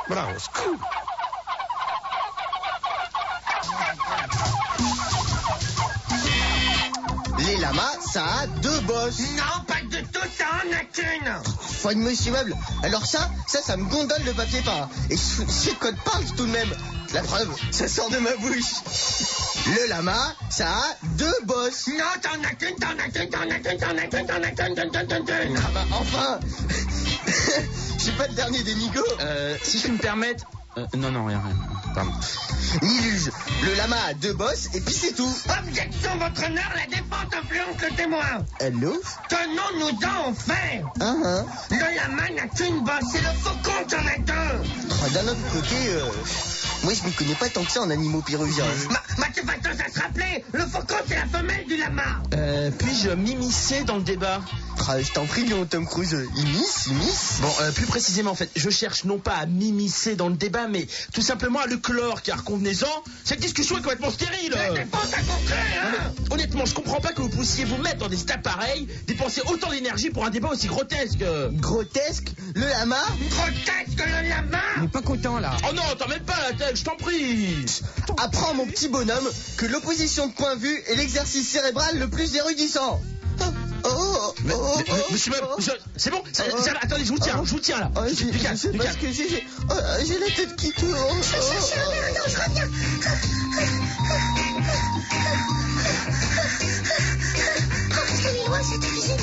Bravo, scoop. Les lamas, ça a 2 bosses. Non, pas du tout, ça en a qu'une. Faut de monsieur meuble. Alors ça me gondole le papier peint. Et ce code parle tout de même. La preuve, ça sort de ma bouche. Le lama, ça a 2 bosses. Non, t'en as qu'une. Ah bah enfin. J'ai pas le dernier des Nigo. Si je peux me permettre... Non, rien. Pardon. Niluge, le lama a 2 bosses et puis c'est tout. Objection, votre honneur, la défense influence le témoin. Allô? Tenons-nous-en au fait. Le lama n'a qu'une bosse, c'est le faucon qui en a 2. D'un autre côté, moi je m'y connais pas tant que ça en animaux pyroviens. Tu vas tous à se rappeler, le faucon c'est la femelle du lama. Puis-je m'immiscer dans le débat? Je t'en prie, Léon Tom Cruise, immisce. Bon, plus précisément, en fait, je cherche non pas à m'immiscer dans le débat, mais tout simplement à le clore, car convenez-en, cette discussion est complètement stérile. La défense a compris, hein. Honnêtement, je comprends pas que vous puissiez vous mettre dans des états pareils, dépenser autant d'énergie pour un débat aussi grotesque. Grotesque? Le lama? Grotesque le lama. On n'est pas content là. Oh non, t'en mets pas la tête, je t'en prie. Apprends, mon petit bonhomme, que l'opposition de point de vue est l'exercice cérébral le plus érudissant. Monsieur même, c'est bon, attendez, je vous tiens là. Du calme. Parce que j'ai la tête qui tourne. Je reviens. C'est loin cette cuisine.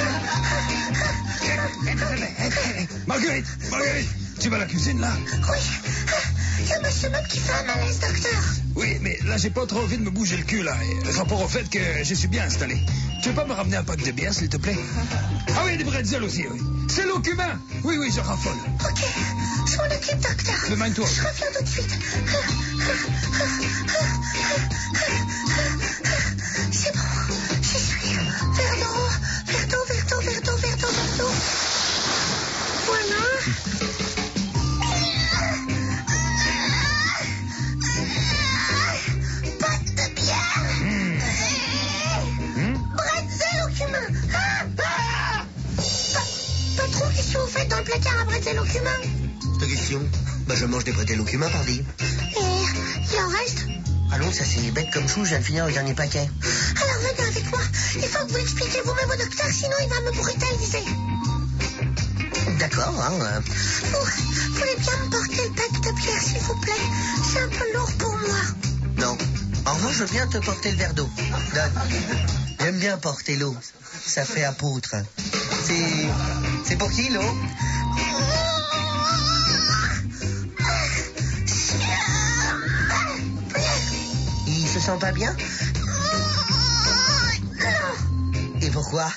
Marguerite, tu vas à la cuisine là? Oui, il y a monsieur Mob qui fait un malaise, docteur. Oui, mais là j'ai pas trop envie de me bouger le cul là, rapport au fait que je suis bien installé. Tu veux pas me ramener un pack de bière s'il te plaît? Ah oui, des bretzels aussi, oui. C'est l'eau cubain. Oui, je raffole. Ok, je m'en occupe, docteur. Demande-toi. Je reviens tout de suite. C'est bon, j'y suis. Verre d'eau. Voilà. Pâte de bière. Bretzel au cumin. Patron, qu'est-ce que vous faites dans le placard à bretzel au cumin? Cette question? Je mange des bretelles au cumin, pardi. Et il en reste? Allons, ça c'est bête comme chou, je viens de finir le dernier paquet. Alors venez avec moi. Il faut que vous l'expliquiez vous-même au docteur, sinon il va me brutaliser. D'accord, hein. Vous voulez bien me porter le pack de bière, s'il vous plaît? C'est un peu lourd pour moi. Non. En revanche, je veux bien te porter le verre d'eau. Donne. J'aime bien porter l'eau. Ça fait apôtre. C'est pour qui, l'eau? Il se sent pas bien? Et pourquoi?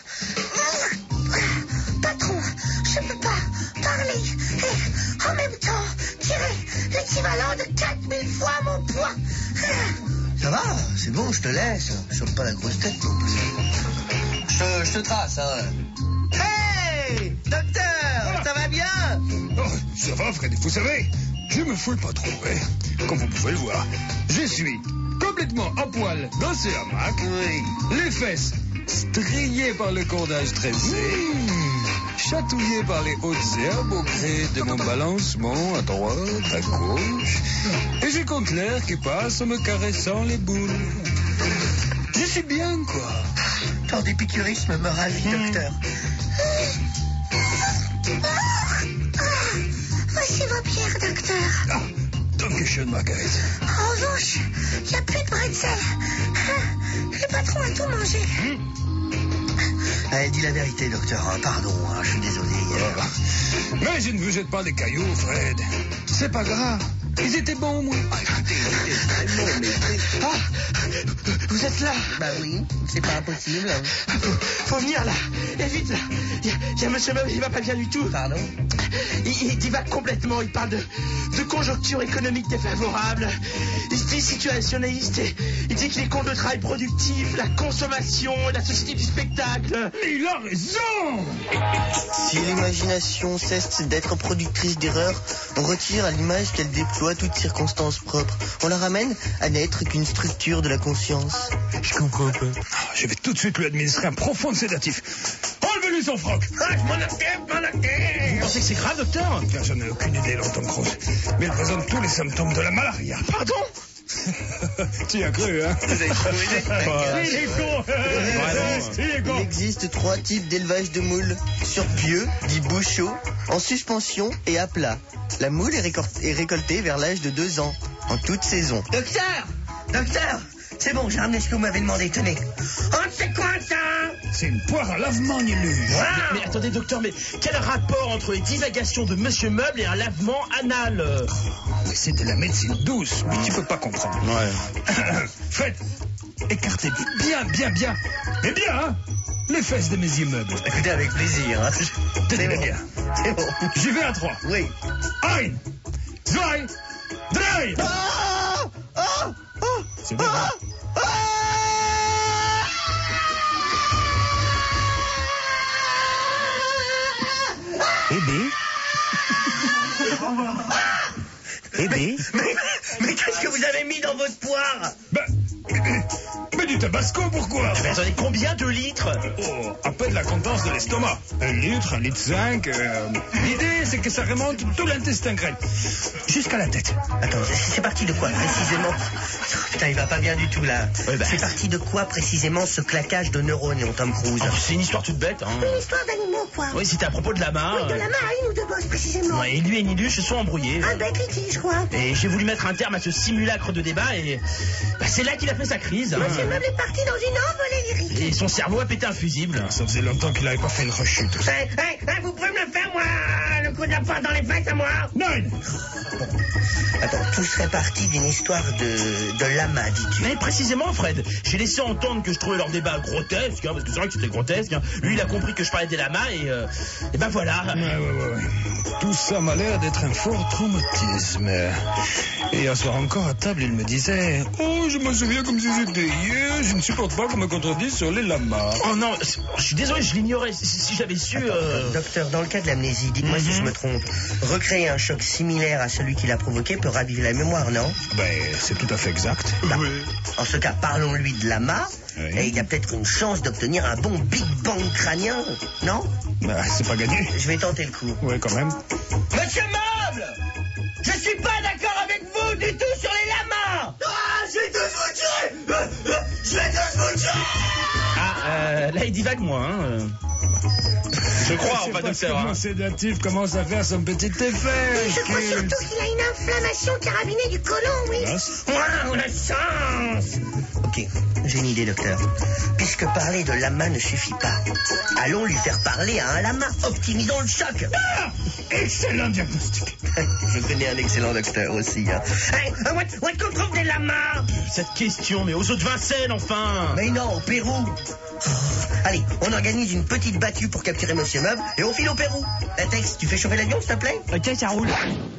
Patron, je peux pas parler et en même temps tirer l'équivalent de 4000 fois mon poids. Ça va, c'est bon, je te laisse. Chope pas la grosse tête non plus. Je te trace, hein. Hey, docteur, ça va bien? Oh, ça va, Fred, vous savez, je me foule pas trop, hein. Comme vous pouvez le voir. Je suis complètement à poil dans ce hamac. Oui. Les fesses striées par le cordage tressé. Chatouillé par les hautes herbes au gré de mon balancement à droite, à gauche. Et je compte l'air qui passe en me caressant les boules. Je suis bien, quoi. Ton épicurisme me ravit, docteur. Voici vos bières, docteur. Ah, Dankeschön, Marguerite. En revanche, il n'y a plus de bretzel. Le patron a tout mangé. Dis la vérité, docteur. Pardon, je suis désolé. Mais je ne vous jette pas des cailloux, Fred. C'est pas grave. Ils étaient bons, moi. Écoutez, Vous êtes là? Bah oui, c'est pas impossible. Faut venir là. Et vite là. Il y a monsieur Meub, il va pas bien du tout. Pardon? Il divague complètement. Il parle de conjoncture économique défavorable. Il se dit situationnaliste. Il dit qu'il est contre le travail productif, la consommation, la société du spectacle. Mais il a raison. Si l'imagination cesse d'être productrice d'erreurs, on retire à l'image qu'elle déploie toutes circonstances propres. On la ramène à n'être qu'une structure de la conscience. Je comprends pas. Je vais tout de suite lui administrer un profond sédatif. Enlevez-lui lui son froc. Ah, je m'en occupe. Vous pensez que c'est grave, docteur? J'en ai aucune idée, Tom Cruise. Mais il présente tous les symptômes de la malaria. Pardon? Tu y as cru, hein? Vous avez trouvé Il est con. Il existe 3 types d'élevage de moules. Sur pieu, dit bouchot, en suspension et à plat. La moule est récoltée vers l'âge de 2 ans, en toute saison. Docteur, c'est bon, j'ai ramené ce que vous m'avez demandé, tenez. Oh, c'est quoi ça? C'est une poire à lavement, Niluge. Mais attendez, docteur, mais quel rapport entre les divagations de Monsieur Meuble et un lavement anal? Mais c'est de la médecine douce, mais tu peux pas comprendre. Ouais. Fred, écartez bien, mais bien, hein, les fesses de mes immeubles. Écoutez, avec plaisir. Hein. Tenez bien. C'est bon. J'y vais à 3. Oui. 1, 2, 3. C'est bon. Mais qu'est-ce que vous avez mis dans votre poire? Mais du tabasco, pourquoi? Mais attendez, combien de litres? Oh, à peine la contence de l'estomac. 1 litre, 1,5 litre. L'idée, c'est que ça remonte tout l'intestin grêle. Jusqu'à la tête. Attends, c'est parti de quoi précisément? Oh, putain, il va pas bien du tout là. Ouais, bah. C'est parti de quoi précisément ce claquage de neurones, Tom Cruise? Oh, c'est une histoire toute bête, hein. Une histoire d'animaux, quoi. Oui, c'était à propos de lama. Oui, de la main à une ou deux bosses, précisément. Ouais, et lui et Niluge se sont embrouillés. Un bête litige, quoi. Et j'ai voulu mettre un terme à ce simulacre de débat et c'est là qu'il a fait sa crise. Hein. Monsieur Meuble est parti dans une envolée lyrique. Et son cerveau a pété un fusible. Ça faisait longtemps qu'il n'avait pas fait une rechute. Vous pouvez me le faire, moi, le coup de la poire dans les fesses, à moi? 9. Attends, tout serait parti d'une histoire de lama, dis-tu? Mais précisément, Fred, j'ai laissé entendre que je trouvais leur débat grotesque, hein, parce que c'est vrai que c'était grotesque. Hein. Lui, il a compris que je parlais des lamas et ben voilà. Ouais. Tout ça m'a l'air d'être un fort traumatisme. Et hier soir encore à table, il me disait: oh, je me souviens comme si c'était hier, je ne supporte pas qu'on me contredise sur les lamas. Oh non, je suis désolé, je l'ignorais. Si j'avais su... Docteur, dans le cas de l'amnésie, dites-moi si je me trompe. Recréer un choc similaire à celui qui l'a provoqué peut raviver la mémoire, non? C'est tout à fait exact. En ce cas, parlons-lui de lama. Oui. Et il y a peut-être une chance d'obtenir un bon Big Bang crânien, non? C'est pas gagné. Je vais tenter le coup. Ouais, quand même. Monsieur Meuble, je suis pas d'accord avec vous du tout sur les lamas. Je vais tous vous tuer. là, il divague moins. Hein. Je crois, enfin, docteur. Mon sédatif commence à faire son petit effet. Je crois surtout qu'il a une inflammation carabinée du côlon, oui. Waouh, la chance. Ok, j'ai une idée, docteur. Puisque parler de lama ne suffit pas, allons lui faire parler à un lama, optimisons le choc. Excellent diagnostic. Je connais un excellent docteur aussi. Hein. Où est-ce qu'on trouve des lamas? Cette question, mais aux eaux de Vincennes, enfin. Mais non, au Pérou. Allez, on organise une petite battue pour capturer Monsieur Meuble et on file au Pérou. Tex, tu fais chauffer l'avion, s'il te plaît? Ok, ça roule.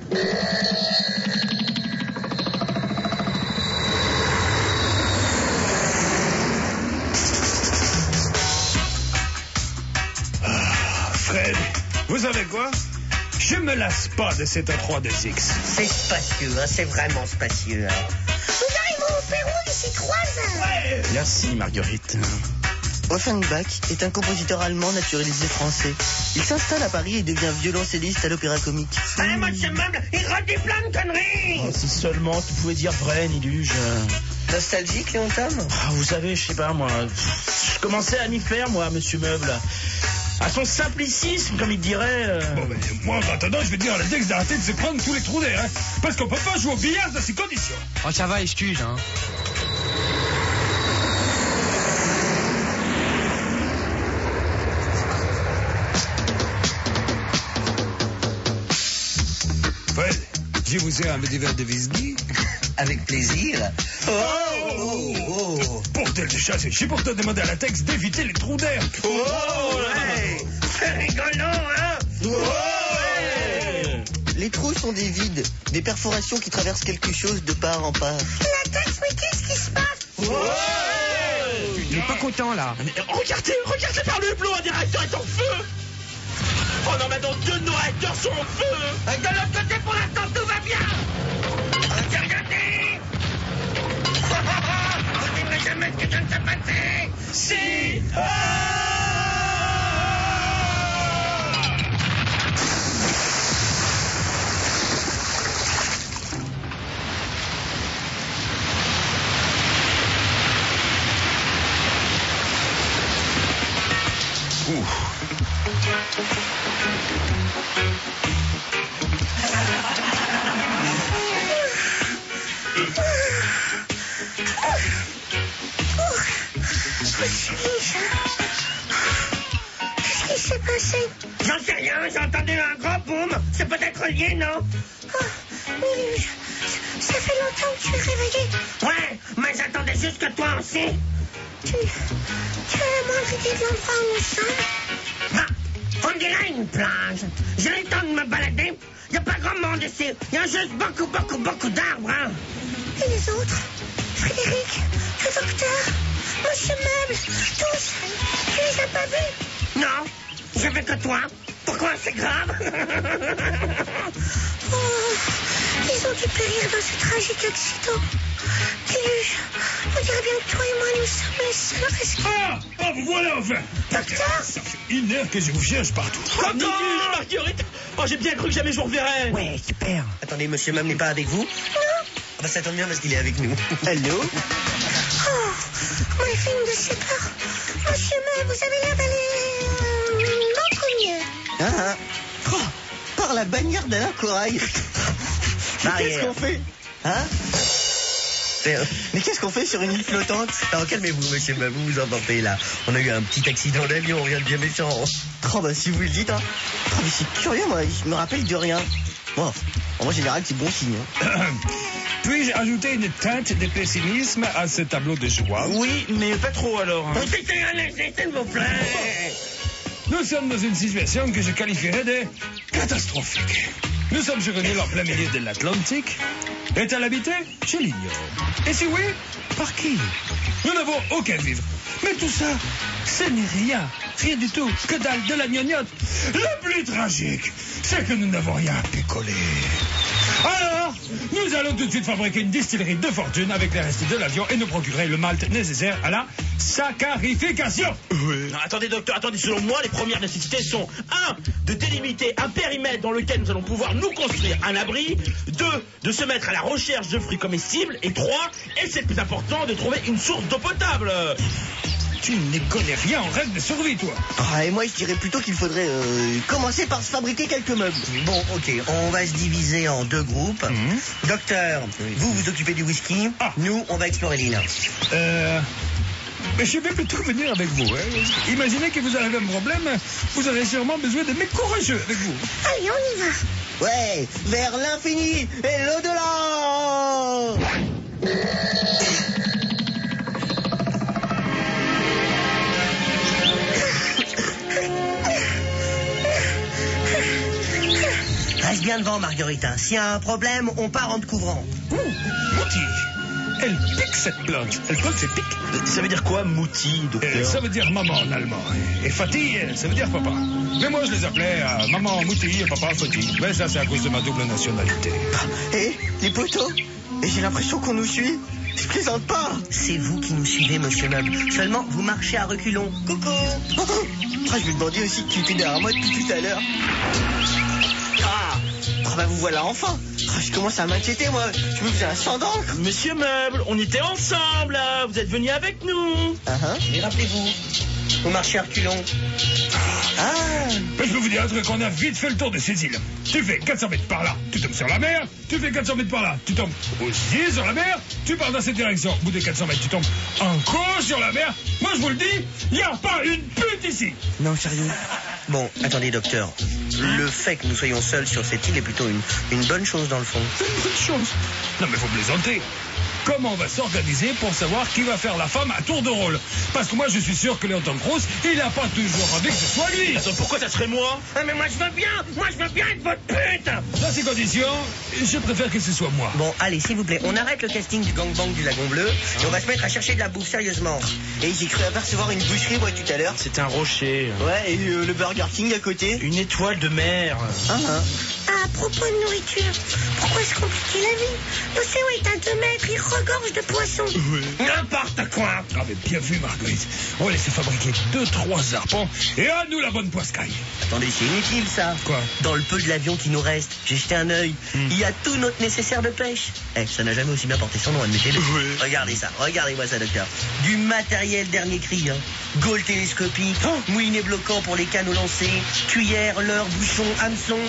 Fred, vous savez quoi? Je me lasse pas de cette A3-2X. C'est spacieux, hein, c'est vraiment spacieux. Hein. Nous arrivons au Pérou d'ici 3 heures. Merci, Marguerite. Offenbach est un compositeur allemand naturalisé français. Il s'installe à Paris et devient violoncelliste à l'Opéra Comique. Monsieur Meuble, il redit plein de conneries. Oh, si seulement tu pouvais dire vrai, Niluge. Nostalgique, Léon Tom? Vous savez, je sais pas, moi. Je commençais à m'y faire, moi, Monsieur Meuble. À son simplicisme, comme il dirait. Moi, en attendant, je vais dire à la Dex d'arrêter de se prendre tous les trous d'air, hein, parce qu'on peut pas jouer au billard dans ces conditions. Oh, ça va, excuse, hein. Fred, je vous ai un petit verre de whisky. Avec plaisir. Oh. Bordel de chasse, j'ai pourtant demandé à la Tex d'éviter les trous d'air. C'est rigolo, hein? Les trous sont des vides, des perforations qui traversent quelque chose de part en part. La Tex, mais qu'est-ce qui se passe? Il est pas content, là. Mais regardez par le hublot, un des réacteurs est en feu. Oh non, maintenant 2 de nos réacteurs sont en feu. De l'autre côté, pour l'instant, tout va bien. Regardez. Vous direz jamais ce que je ne sais passer. Si. ça? Qu'est-ce qui s'est passé? J'en sais rien, j'ai entendu un gros boom. C'est peut-être lié, non? Oh, Muluche, ça fait longtemps que tu es réveillé. Ouais, mais j'attendais juste que toi aussi. Tu as la moindre idée de l'endroit où nous sommes? Ah, on dirait une plage. J'ai le temps de me balader. Il n'y a pas grand monde ici. Il y a juste beaucoup d'arbres, hein. Et les autres? Frédéric, le docteur, Monsieur Meuble, tous. Tu les as pas vus? Non, j'ai vu que toi. Pourquoi c'est grave? Oh, ils ont dû périr dans ce tragique accident. Piluche, on dirait bien que toi et moi, nous sommes les seuls rescapés. Ah, vous voilà enfin. Docteur? Ça fait 1 heure que je vous cherche partout. Docteur Marguerite. Oh, j'ai bien cru que jamais je vous reverrai. Ouais, super. Attendez, monsieur Meuble n'est pas avec vous? Non. Ah bah ça tombe bien parce qu'il est avec nous. Allô? Oh, mon film de ses parts. Monsieur Meuble, vous avez l'air d'aller beaucoup mieux. Ah, oh, par la bannière d'Alain Corail. Qu'est-ce qu'on fait? Hein? Mais qu'est-ce qu'on fait sur une île flottante? Alors calmez-vous, monsieur Meuble, vous vous emportez là. On a eu un petit accident d'avion, rien de bien méchant. Oh bah si vous le dites, hein. Oh mais c'est curieux, moi, je me rappelle de rien. Bon, en général, c'est bon signe. Hein. Puis-je ajouter une teinte de pessimisme à ce tableau de joie? Oui, mais pas trop alors. Hein. S'il vous plaît. Nous sommes dans une situation que je qualifierais de catastrophique. Nous sommes sur une île en plein milieu de l'Atlantique. Est-elle habitée? Je l'ignore. Et si oui, par qui? Nous n'avons aucun vivre. Mais tout ça, ce n'est rien. Rien du tout. Que dalle, de la gnognotte. Le plus tragique, c'est que nous n'avons rien à picoler. Alors, nous allons tout de suite fabriquer une distillerie de fortune avec les restes de l'avion et nous procurer le malt nécessaire à la saccharification. Non, attendez, docteur, attendez. Selon moi, les premières nécessités sont 1. De délimiter un périmètre dans lequel nous allons pouvoir nous construire un abri. 2. De se mettre à la recherche de fruits comestibles. Et 3. Et c'est le plus important, de trouver une source d'eau potable. Tu ne connais rien en règle de survie, toi. Ah, et moi, je dirais plutôt qu'il faudrait commencer par se fabriquer quelques meubles. Bon, ok, on va se diviser en 2 groupes. Docteur, vous vous occupez du whisky. Ah. Nous, on va explorer l'île. Mais je vais plutôt venir avec vous. Hein. Imaginez que vous avez un problème, vous aurez sûrement besoin de mecs courageux avec vous. Allez, on y va. Ouais, vers l'infini et l'au-delà. Reste bien devant, Marguerite. S'il y a un problème, on part en te couvrant. Mouti. Elle pique cette plante. Elle colle ses pics. Ça veut dire quoi, Mouti, docteur? Ça veut dire maman en allemand. Et Fatih, ça veut dire papa. Mais moi, je les appelais maman Mouti et papa Fatih. Mais ça, c'est à cause de ma double nationalité. Et les poteaux? Et j'ai l'impression qu'on nous suit. Je plaisante pas. C'est vous qui nous suivez, monsieur Meuble. Seulement, vous marchez à reculons. Coucou. Je lui demandais aussi qui était derrière moi depuis tout à l'heure. Ah bah vous voilà enfin. Je commence à m'inquiéter, moi. Je me faisais un sang d'encre. Monsieur Meuble, on était ensemble, là. Vous êtes venu avec nous. Et rappelez-vous, vous marchez à reculons. Ah. Mais je peux vous dire un truc, on a vite fait le tour de ces îles. Tu fais 400 mètres par là, tu tombes sur la mer. Tu fais 400 mètres par là, tu tombes aussi sur la mer. Tu pars dans cette direction. Au bout des 400 mètres, tu tombes encore sur la mer. Moi, je vous le dis, il n'y a pas une pute ici. Non, sérieux. Bon, attendez, docteur. Le fait que nous soyons seuls sur cette île est plutôt une bonne chose, dans le fond. C'est une bonne chose. Non, mais faut plaisanter. Comment on va s'organiser pour savoir qui va faire la femme à tour de rôle? Parce que moi, je suis sûr que Léon Tom Cruise, il n'a pas toujours envie que ce soit lui. Attends, pourquoi ça serait moi? Ah, mais moi, je veux bien être votre pute. Dans ces conditions, je préfère que ce soit moi. Bon, allez, s'il vous plaît, on arrête le casting du gangbang du Lagon Bleu et on va se mettre à chercher de la bouffe, sérieusement. Et j'ai cru apercevoir une boucherie, moi, tout à l'heure. C'est un rocher. Ouais, et le Burger King à côté. Une étoile de mer. À propos de nourriture, pourquoi se compliquer la vie? L'océan est à 2 mètres, il regorge de poissons. N'importe quoi. Ah, mais bien vu, Marguerite. On va laisser fabriquer 2-3 arpents et à nous la bonne poiscaille. Attendez, c'est inutile, ça. Quoi? Dans le peu de l'avion qui nous reste, j'ai jeté un œil. Il y a tout notre nécessaire de pêche. Ça n'a jamais aussi bien porté son nom, admettez-le. Regardez ça, regardez-moi ça, docteur. Du matériel dernier cri, hein. Gaule télescopique, moulinet bloquant pour les canaux lancés, cuillère, leurre, bouchon, hameçon.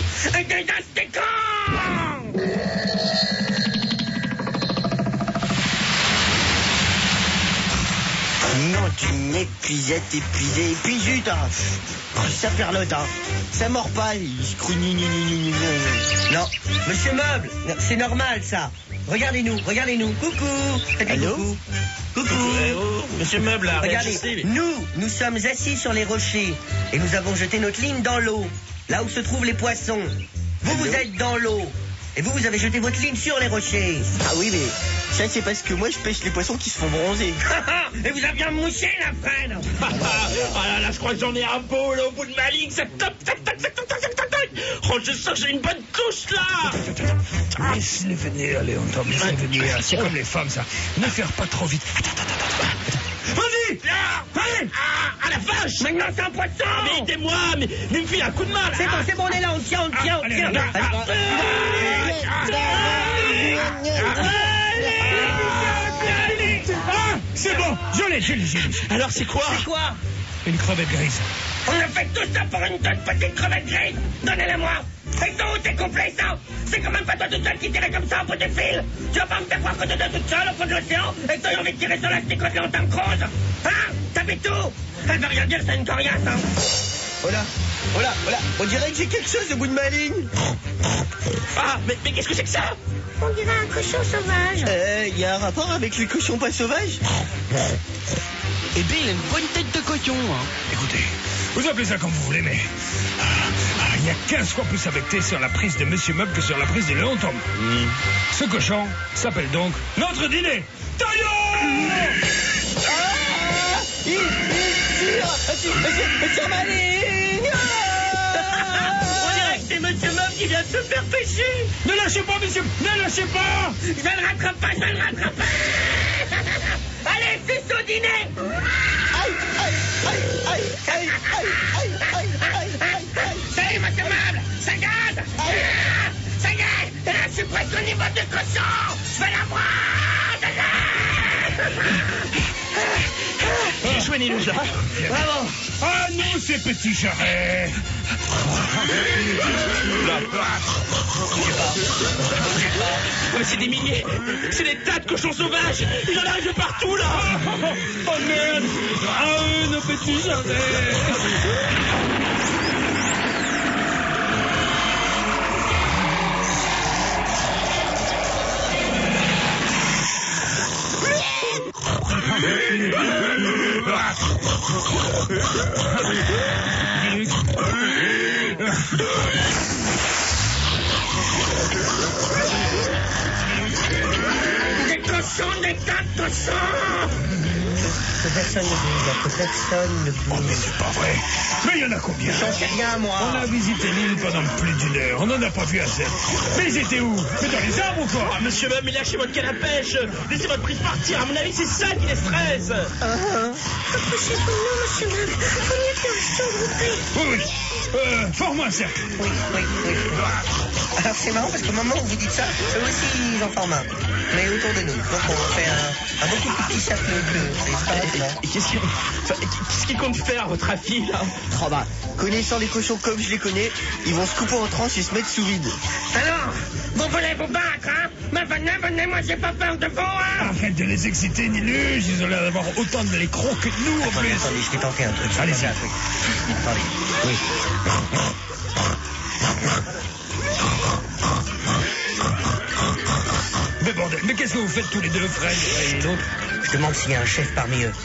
Non, une épuisette épuisée. Et puis zut, ça perlote, hein. Ça mord pas, il se crounit. Non, monsieur Meuble, c'est normal ça. Regardez-nous. Coucou. Allô? Coucou. Monsieur Meuble, là, regardez, réagissez. nous sommes assis sur les rochers et nous avons jeté notre ligne dans l'eau, là où se trouvent les poissons. Vous êtes dans l'eau et vous avez jeté votre ligne sur les rochers. Ah oui, mais ça c'est parce que moi je pêche les poissons qui se font bronzer. Et vous avez bien mouché la freine. Ah là, je crois que j'en ai un beau là au bout de ma ligne. Ça tape. Oh, je sens que j'ai une bonne touche là. Laisse-les venir, Léon, laisse-les venir. C'est comme les femmes, ça. Ne faire pas trop vite. Attends. Vas-y. Allez. Ah, la vache. Maintenant c'est un poisson. Mais aidez-moi, mais me file un coup de main là. C'est bon, on est là, on tient. allez. C'est bon, je l'ai. Alors c'est quoi? Une crevette grise. On a fait tout ça pour une toute petite crevette grise. Donnez-la-moi. Et d'où t'es complaisant? C'est quand même pas toi toute seule qui tirait comme ça au bout du fil. Tu vas pas me faire croire que t'es toute seule au fond de l'océan et que t'as envie de tirer sur l'asticot de l'entame creuse. Hein? T'habites où? Elle veut rien dire, c'est une coriace, hein. Voilà. On dirait que j'ai quelque chose au bout de ma ligne. Ah, mais qu'est-ce que c'est que ça? On dirait un cochon sauvage. Y a un rapport avec les cochons pas sauvages? Eh bien, il a une bonne tête de cochon, hein. Écoutez, vous appelez ça comme vous voulez, mais... il y a 15 fois plus affecté sur la prise de Monsieur Meuble que sur la prise de Léon Tom. Ce cochon s'appelle donc notre dîner. Il tire sur ma ligne. On dirait que c'est Monsieur Meuble qui vient de se faire pêcher. Ne lâchez pas, monsieur, ne lâchez pas. Je ne le rattrape pas. Allez, c'est au dîner. Aïe. Ça y est, Monsieur Meuble, ça garde. Ça y est, je suis presque au niveau du cochon. Je vais la voir. J'ai joué Nilou, là. Bravo. À nous, ces petits jarrets. Mais c'est des milliers. C'est des tas de cochons sauvages. Ils en arrivent de partout, là. Oh merde. À eux, nos petits jarrets. Des tas de cochons. Personne ne bouge, personne ne bouge. Mais c'est pas vrai. Mais il y en a combien? J'en sais rien, moi. On a visité l'île pendant plus d'une heure. On n'en a pas vu assez. Mais ils étaient où? Mais dans les arbres ou quoi? Ah, monsieur Meuble, mais lâchez votre canne à pêche. Laissez votre prise partir. À mon avis, c'est ça qui les stresse. Approchez-vous de nous, monsieur Meuble. Vaut mieux que nous restions groupés. Oui. Forme-moi un cercle. Oui. Alors c'est marrant parce qu'au moment où vous dites ça, eux aussi ils en forment un. Mais autour de nous. Donc on fait un beaucoup plus petit cercle bleu. C'est pas grave. Et qu'est-ce qu'ils comptent faire, votre avis, là? Oh bah, connaissant les cochons comme je les connais, ils vont se couper en tranches et se mettre sous vide. Alors, vous voulez vous battre, hein? Mais venez, moi j'ai pas peur de vous, hein? Arrête de les exciter, Niluge. Ils ont l'air d'avoir autant de l'écrou que nous, en plus. Attendez, je vais tenter un truc. Allez-y. Attendez. Oui. Mais bordel, mais qu'est-ce que vous faites tous les deux, Fred et l'autre? Je demande s'il y a un chef parmi eux.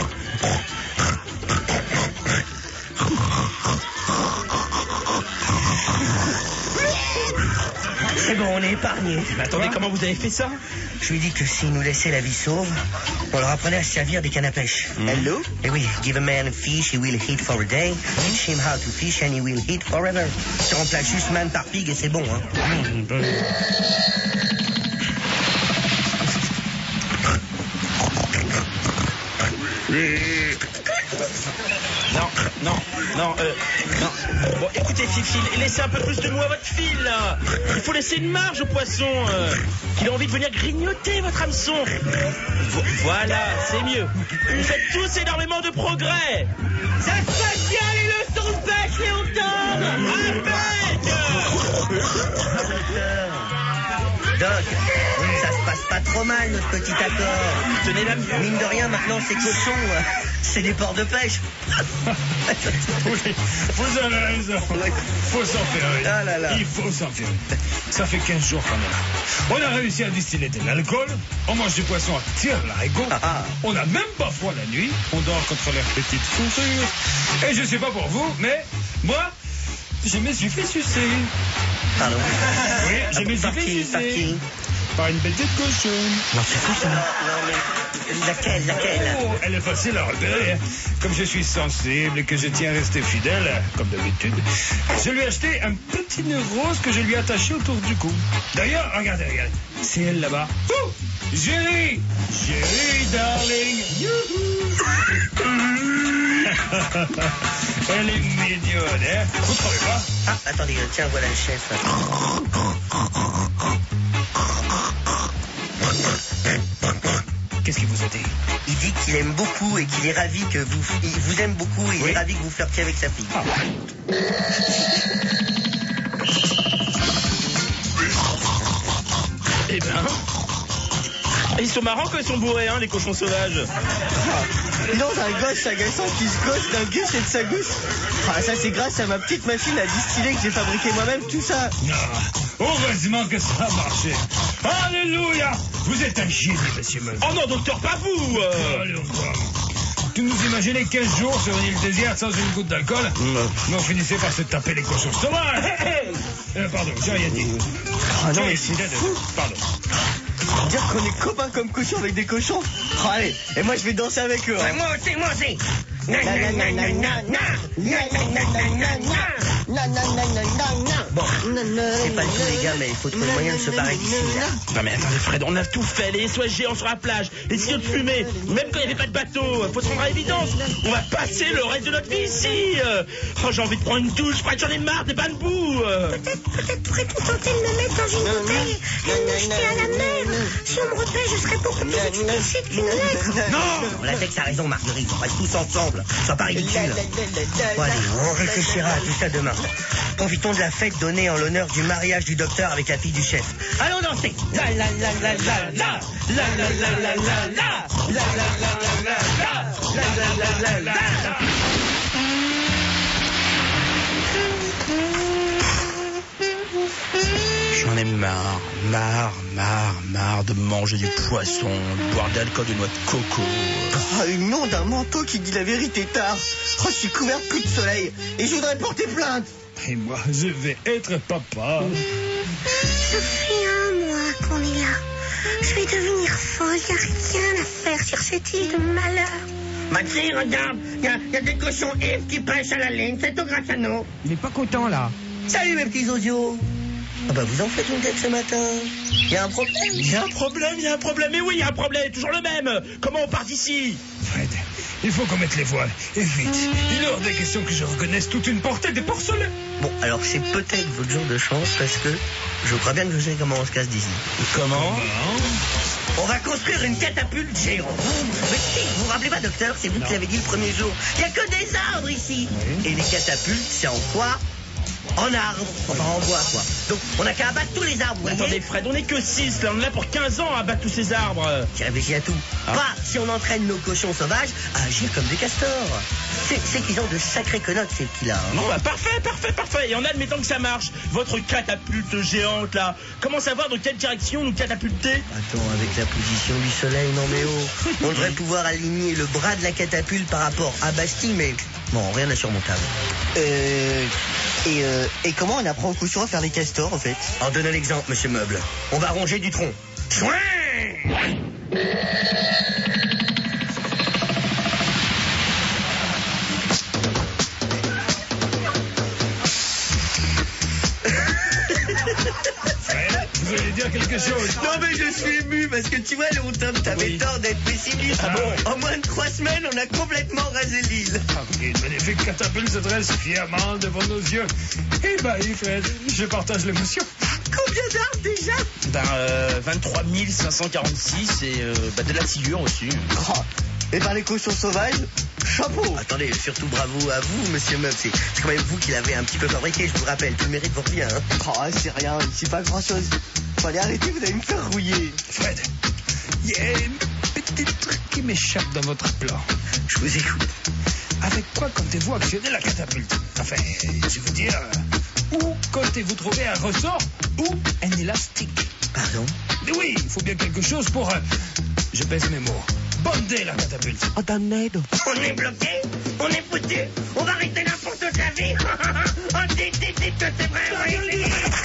C'est bon, on est épargnés. Mais attendez, comment vous avez fait ça? Je lui ai dit que s'ils nous laissaient la vie sauve, on leur apprenait à se servir des cannes à pêche. Hello? Eh oui, give a man a fish, he will eat for a day. Teach him how to fish and he will eat forever. Tu remplaces juste man par pig et c'est bon, hein. Non. Bon, écoutez, Fifi, laissez un peu plus de mou à votre fil, là. Il faut laisser une marge au poisson. Qu'il a envie de venir grignoter votre hameçon. Voilà, c'est mieux. Vous faites tous énormément de progrès. Ça se passe bien, les leçons de pêche, Léonton! Impec! Doc, ça se passe pas trop mal, notre petit accord. Tenez la mieux. Mine de rien, maintenant, ces cochons, c'est des ports de pêche. Oui, vous avez raison. Faut s'en faire une. Ah là là. Il faut s'en faire une. Ça fait 15 jours qu'on est là. On a réussi à distiller de l'alcool. On mange du poisson à tire-larigot. On n'a même pas froid la nuit. On dort contre leurs petites fourrures. Et je sais pas pour vous, mais moi, je me suis fait sucer. Pardon. Oui, je me suis fait sucer. Par une petite cochonne. Non, c'est fou ça. Non, mais laquelle Oh, elle est facile à repérer. Comme je suis sensible et que je tiens à rester fidèle, comme d'habitude, je lui ai acheté un petit nœud rose que je lui ai attaché autour du cou. D'ailleurs, regardez. C'est elle là-bas. Oh, Jerry, darling. Elle est mignonne, hein? Vous trouvez pas? Ah, attendez, tiens, voilà le chef. Qu'est-ce qu'il vous a dit? Il dit qu'il aime beaucoup et qu'il est ravi que vous... Il vous aime beaucoup et il est ravi que vous flirtiez avec sa fille. Ah. Eh ben... Ils sont marrants quand ils sont bourrés, hein, les cochons sauvages. Non, un gosse agaçant qui se gosse d'un gus et de sa gousse. Ah, ça, c'est grâce à ma petite machine à distiller que j'ai fabriqué moi-même, tout ça. Heureusement que ça a marché. Alléluia! Vous êtes un génie, monsieur Meul. Oh non, docteur, pas vous Allez, au revoir. Tu nous imaginais 15 jours sur une île déserte sans une goutte d'alcool? Mais on finissait par se taper les cochons sauvages. Pardon, j'ai rien dit. Ah non, mais c'est fou. Pardon. Dire qu'on est copains comme cochons avec des cochons. Oh, allez, et moi je vais danser avec eux. Hein. Moi aussi. Bon, c'est pas le tout les gars, mais il faut trouver le moyen de se barrer d'ici là. Non mais attendez Fred, on a tout fait, les SOS géants sur la plage, les signaux de fumée, même quand il n'y avait pas de bateau, faut se rendre à l'évidence, on va passer le reste de notre vie ici. Oh, j'ai envie de prendre une douche, Fred, j'en ai marre des bains de boue. Peut-être pourrais-tu tenter de me mettre dans une bouteille et de me jeter à la mer. Si on me repère, je serai beaucoup plus expulsé qu'une lettre. Non, la Tex a raison, Marguerite, on reste tous ensemble, sois pas ridicule. Bon, allez, on réfléchira à tout ça demain. Profitons de la fête donnée en l'honneur du mariage du docteur avec la fille du chef. Allons danser. La la la la la la la la la la la la la la la la la la la. J'en ai marre de manger du poisson, de boire de l'alcool de noix de coco. Oh, une nom d'un manteau qui dit la vérité tard. Oh, je suis couvert de coups de soleil et je voudrais porter plainte. Et moi, je vais être papa. Ça fait un mois qu'on est là. Je vais devenir folle, y a rien à faire sur cette île de malheur. Maxime, regarde, y a des cochons Yves qui pêchent à la ligne, c'est tout grâce à nous. Il est pas content là. Salut mes petits osios. Ah bah vous en faites une tête ce matin. Y a un problème? Il y a un problème, mais oui, il y a un problème, toujours le même. Comment on part d'ici? Fred, il faut qu'on mette les voiles, et vite. Il est hors des questions que je reconnaisse toute une portée des porcelets. Bon, alors c'est peut-être votre jour de chance parce que je crois bien que je sais comment on se casse d'ici. Comment? On va construire une catapulte géante. Mais si, vous vous rappelez pas, docteur, c'est vous qui l'avez dit le premier jour. Il y a que des arbres ici. Et les catapultes, c'est en quoi? En arbre, enfin en bois quoi. Donc on n'a qu'à abattre tous les arbres. Mais attendez Fred, on est que 6, là on est là pour 15 ans à abattre tous ces arbres. J'ai réfléchi à tout. Pas si on entraîne nos cochons sauvages à agir comme des castors. C'est qu'ils ont de sacrées connotes ces petits-là. Hein. Non bah parfait. Et en admettant que ça marche, votre catapulte géante là, comment savoir dans quelle direction nous catapulter? Attends, avec la position du soleil, non mais oh. On devrait pouvoir aligner le bras de la catapulte par rapport à Bastille, mais bon, rien d'insurmontable. Et comment on apprend aux cochons à faire les castors, en fait? En donnant l'exemple, monsieur Meuble. On va ronger du tronc. Chouin! Vous allez dire quelque chose? Non mais je suis ému parce que tu vois, longtemps t'avais tort d'être pessimiste. Ah bon? En moins de 3 semaines, on a complètement rasé l'île. Une magnifique catapulte se dresse fièrement devant nos yeux. Eh ben, Fred, je partage l'émotion. Combien d'arbres déjà? 23 546 et de la figure aussi. Oh. Et par les cochons sauvages, chapeau. Attendez, surtout bravo à vous, monsieur Meuf. C'est quand même vous qui l'avez un petit peu fabriqué, je vous rappelle. Tout le mérite vous revient. Hein. Oh, c'est rien, c'est pas grand-chose. Faut aller arrêter, vous allez me faire rouiller. Fred, Il y a un petit truc qui m'échappe dans votre plan. Je vous écoute. Avec quoi comptez-vous actionner la catapulte? Enfin, je veux dire, où comptez-vous trouver un ressort ou un élastique? Pardon? Mais oui, il faut bien quelque chose pour... je pèse mes mots. Bonder la catapulte. Oh, damned. On est bloqué, on est foutu, on va rester là pour toute la vie. Oh, dites que c'est vrai, oui.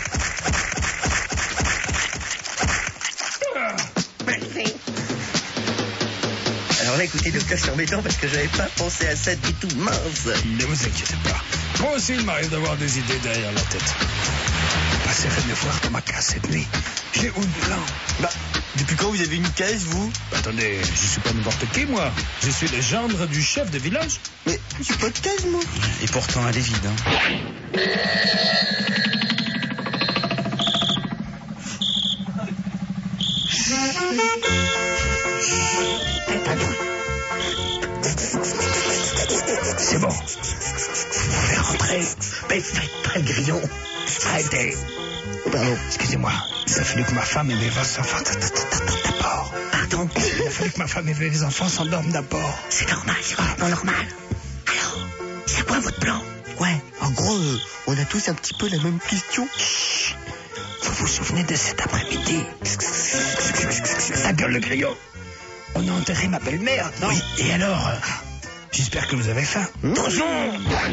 Merci. Alors là, écoutez, docteur, c'est embêtant parce que j'avais pas pensé à ça du tout. Mince. Ne vous inquiétez pas. Moi aussi, il m'arrive d'avoir des idées derrière la tête. Passerai me voir dans ma case cette nuit. J'ai un plan. Bah, depuis quand vous avez une case, vous? Attendez, je suis pas n'importe qui, moi. Je suis le gendre du chef de village. Mais j'ai pas de case, moi. Et pourtant, elle est vide. Hein. C'est bon. Vous pouvez rentrer. Mais faites pas le grillon. Arrêtez. Pardon. Excusez-moi. Il a fallu que ma femme et mes enfants d'abord. Pardon. Il a fallu que ma femme et mes enfants s'endorment d'abord. C'est normal, c'est vraiment normal. Alors, c'est quoi votre plan? Ouais, en gros, on a tous un petit peu la même question. Chut. Vous vous souvenez de cet après-midi? Ta gueule, le grillon. On a enterré ma belle-mère, non? Oui. Et alors j'espère que vous avez faim. Bonjour.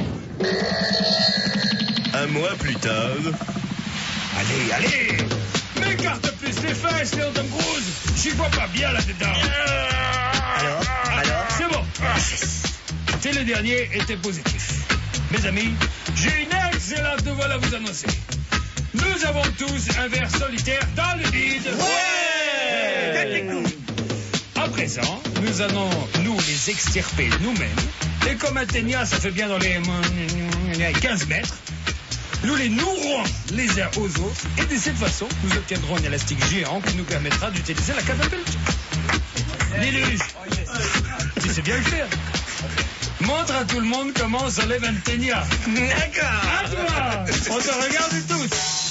Un mois plus tard. Allez. M'écarte plus les fesses, Léon Tom Cruise. J'y vois pas bien là-dedans. Alors C'est bon. C'est le dernier était positif. Mes amis, j'ai une excellente nouvelle à vous annoncer. Nous avons tous un verre solitaire dans le vide. Ouais. À présent, nous allons nous les extirper nous-mêmes. Et comme un ténia, ça fait bien dans les 15 mètres, nous les nourrons les uns aux autres. Et de cette façon, nous obtiendrons un élastique géant qui nous permettra d'utiliser la catapulte. Léluge, tu sais bien le faire. Montre à tout le monde comment on s'enlève un ténia. D'accord. À toi. On te regarde tous.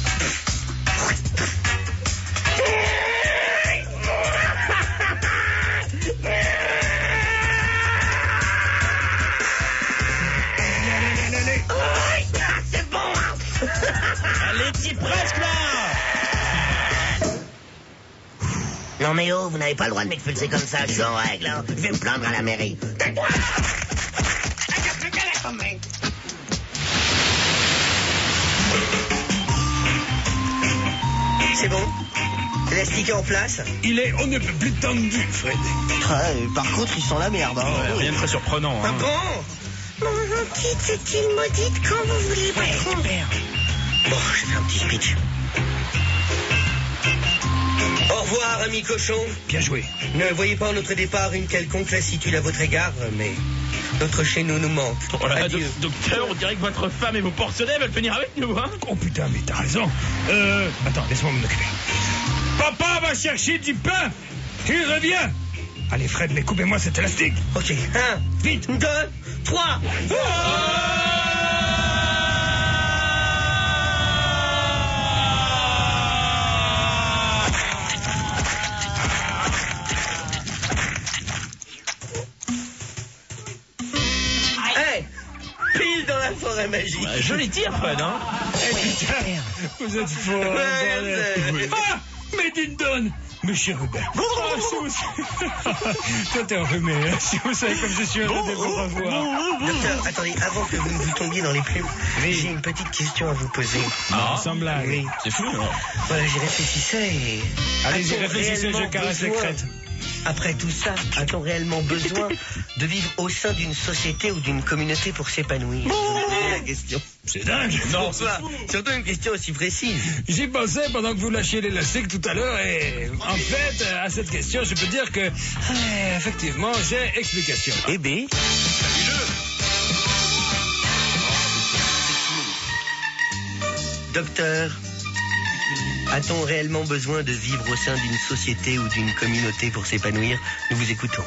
C'est bon. Allez, t'y presque là. Non mais oh, vous n'avez pas le droit de m'expulser comme ça, je suis en règle, hein. Je vais me plaindre à la mairie. Tais-toi. C'est bon? L'élastique est en place? Il est on ne peut plus tendu, Fred. Par contre, il sent la merde. Hein. Ouais, rien de très surprenant. Ah Hein. bon? Mon petite île maudite quand vous voulez, patron. Bon, je fais un petit speech. Au revoir, ami cochon. Bien joué. Ne voyez pas en notre départ une quelconque lassitude à votre égard, mais notre chez nous manque. Oh là, Adieu. docteur, on dirait que votre femme et vos porcelets veulent venir avec nous, hein. Oh putain, mais t'as raison. Attends, laisse-moi m'en occuper. Papa va chercher du pain. Il revient. Allez, Fred, mais coupez-moi cet élastique. Ok, 1, Vite. 2, 3. Hey, pile dans la forêt magique. Bah, joli tir, Fred, hein. Eh putain, vous êtes fort. Ouais, Ah, mais Dindon. Monsieur Rubin. Ah, si vous... Toi, t'es enrhumé. Hein. Si vous savez comme je suis heureux de vous revoir. Docteur, attendez, avant que vous tombiez dans les plumes, j'ai une petite question à vous poser. Ah, sans blague. Oui. C'est fou, hein. Voilà, j'y réfléchissais et... Allez-y, A-t-on réfléchissez, je réellement caresse les besoin, crêtes. Après tout ça, a-t-on réellement besoin de vivre au sein d'une société ou d'une communauté pour s'épanouir? C'est la question. C'est dingue. Non, pas. Surtout une question aussi précise. J'y pensais pendant que vous lâchiez l'élastique tout à l'heure et en fait, à cette question, je peux dire que effectivement, j'ai explication. Eh bien... Docteur, a-t-on réellement besoin de vivre au sein d'une société ou d'une communauté pour s'épanouir? Nous vous écoutons.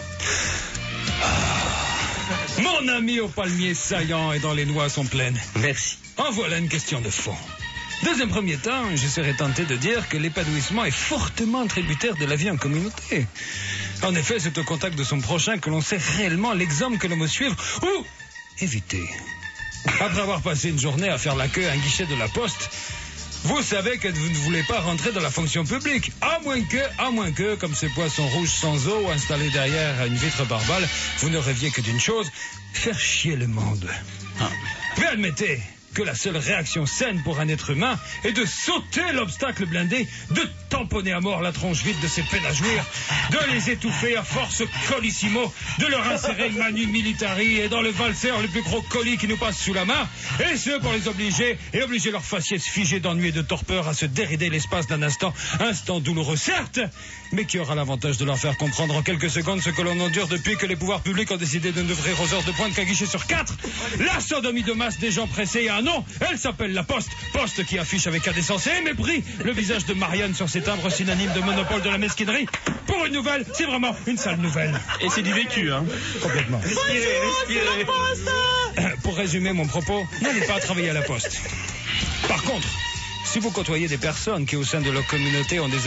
Mon ami au palmier saillant et dont les noix sont pleines. Merci. En voilà une question de fond. Dans un premier temps, je serais tenté de dire que l'épanouissement est fortement tributaire de la vie en communauté. En effet, c'est au contact de son prochain que l'on sait réellement l'exemple que l'on veut suivre ou éviter. Après avoir passé une journée à faire la queue à un guichet de la poste, vous savez que vous ne voulez pas rentrer dans la fonction publique. À moins que, comme ces poissons rouges sans eau installés derrière une vitre par balle, vous ne rêviez que d'une chose, faire chier le monde. Mais admettez que la seule réaction saine pour un être humain est de sauter l'obstacle blindé, de tamponner à mort la tronche vide de ces peines à jouir, de les étouffer à force colissimo, de leur insérer manu militari et dans le valseur le plus gros colis qui nous passe sous la main, et ce pour les obliger leurs faciès figés d'ennui et de torpeur à se dérider l'espace d'un instant douloureux certes, mais qui aura l'avantage de leur faire comprendre en quelques secondes ce que l'on endure depuis que les pouvoirs publics ont décidé de n'ouvrir aux heures de pointe qu'un guichet sur 4, la sodomie de masse des gens pressés à un nom, elle s'appelle la Poste. Poste qui affiche avec indécence et mépris le visage de Marianne sur ses timbres synonymes de monopole de la mesquinerie. Pour une nouvelle, c'est vraiment une sale nouvelle. Et c'est du vécu, hein. Complètement. Respirez. Pour résumer mon propos, n'allez pas travailler à la Poste. Par contre, si vous côtoyez des personnes qui au sein de leur communauté ont des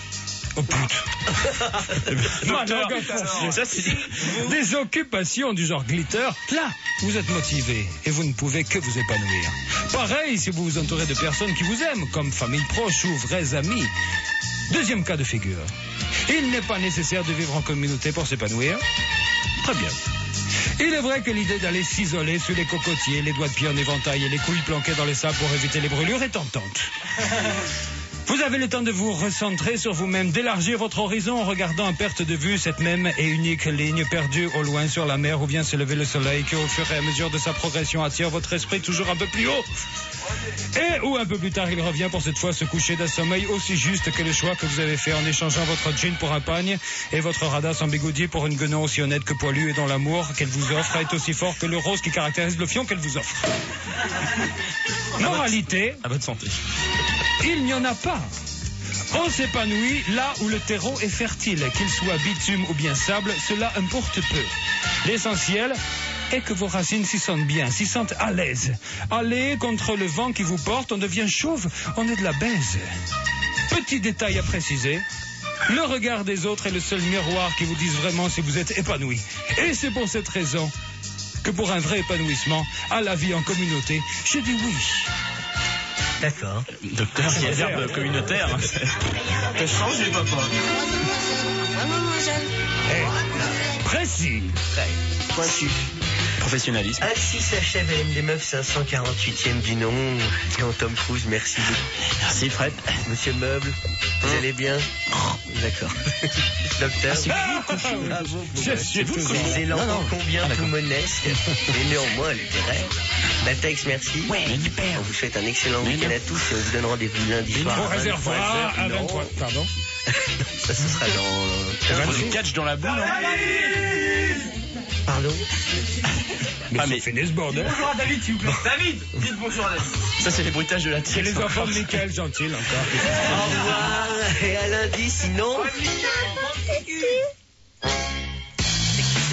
des occupations du genre glitter, là, vous êtes motivé et vous ne pouvez que vous épanouir. Pareil si vous vous entourez de personnes qui vous aiment, comme famille proche ou vrais amis. Deuxième cas de figure. Il n'est pas nécessaire de vivre en communauté pour s'épanouir. Très bien. Il est vrai que l'idée d'aller s'isoler sous les cocotiers, les doigts de pied en éventail et les couilles planquées dans les sables pour éviter les brûlures est tentante. Vous avez le temps de vous recentrer sur vous-même, d'élargir votre horizon en regardant à perte de vue cette même et unique ligne perdue au loin sur la mer où vient se lever le soleil qui au fur et à mesure de sa progression attire votre esprit toujours un peu plus haut. Et où un peu plus tard il revient pour cette fois se coucher d'un sommeil aussi juste que le choix que vous avez fait en échangeant votre jean pour un pagne et votre radasse en bigoudi pour une guenon aussi honnête que poilue et dont l'amour qu'elle vous offre est aussi fort que le rose qui caractérise le fion qu'elle vous offre. Moralité. À votre santé. Il n'y en a pas. On s'épanouit là où le terreau est fertile, qu'il soit bitume ou bien sable, cela importe peu. L'essentiel est que vos racines s'y sentent bien, s'y sentent à l'aise. Allez contre le vent qui vous porte, on devient chauve, on est de la baise. Petit détail à préciser, le regard des autres est le seul miroir qui vous dise vraiment si vous êtes épanoui. Et c'est pour cette raison que pour un vrai épanouissement à la vie en communauté, je dis oui. D'accord. Docteur, il y a verbe communautaire. T'as changé, papa. Précis. Pointu. Professionnalisme. Ainsi s'achève LMD Meuf 548e du nom. Quand Tom Cruise, merci beaucoup. Merci, Fred. Monsieur Meuble, vous allez bien? D'accord. Docteur. Bravo. Je suis toujours. Les élans combien pulmonesques et néanmoins littéraires. Latex, merci. Ouais, super. On vous souhaite un excellent week-end à tous et on vous donne rendez-vous lundi soir. Au réservoir à 23. Pardon. Ça, ce sera dans... Du catch dans la boule. Pardon. Mais finis ce bordel. Bonjour à David, s'il vous plaît. David, dites bonjour à David. Ça, c'est les bruitages de la tire. C'est les enfants de Mickaël, gentil encore. Au revoir et à lundi sinon...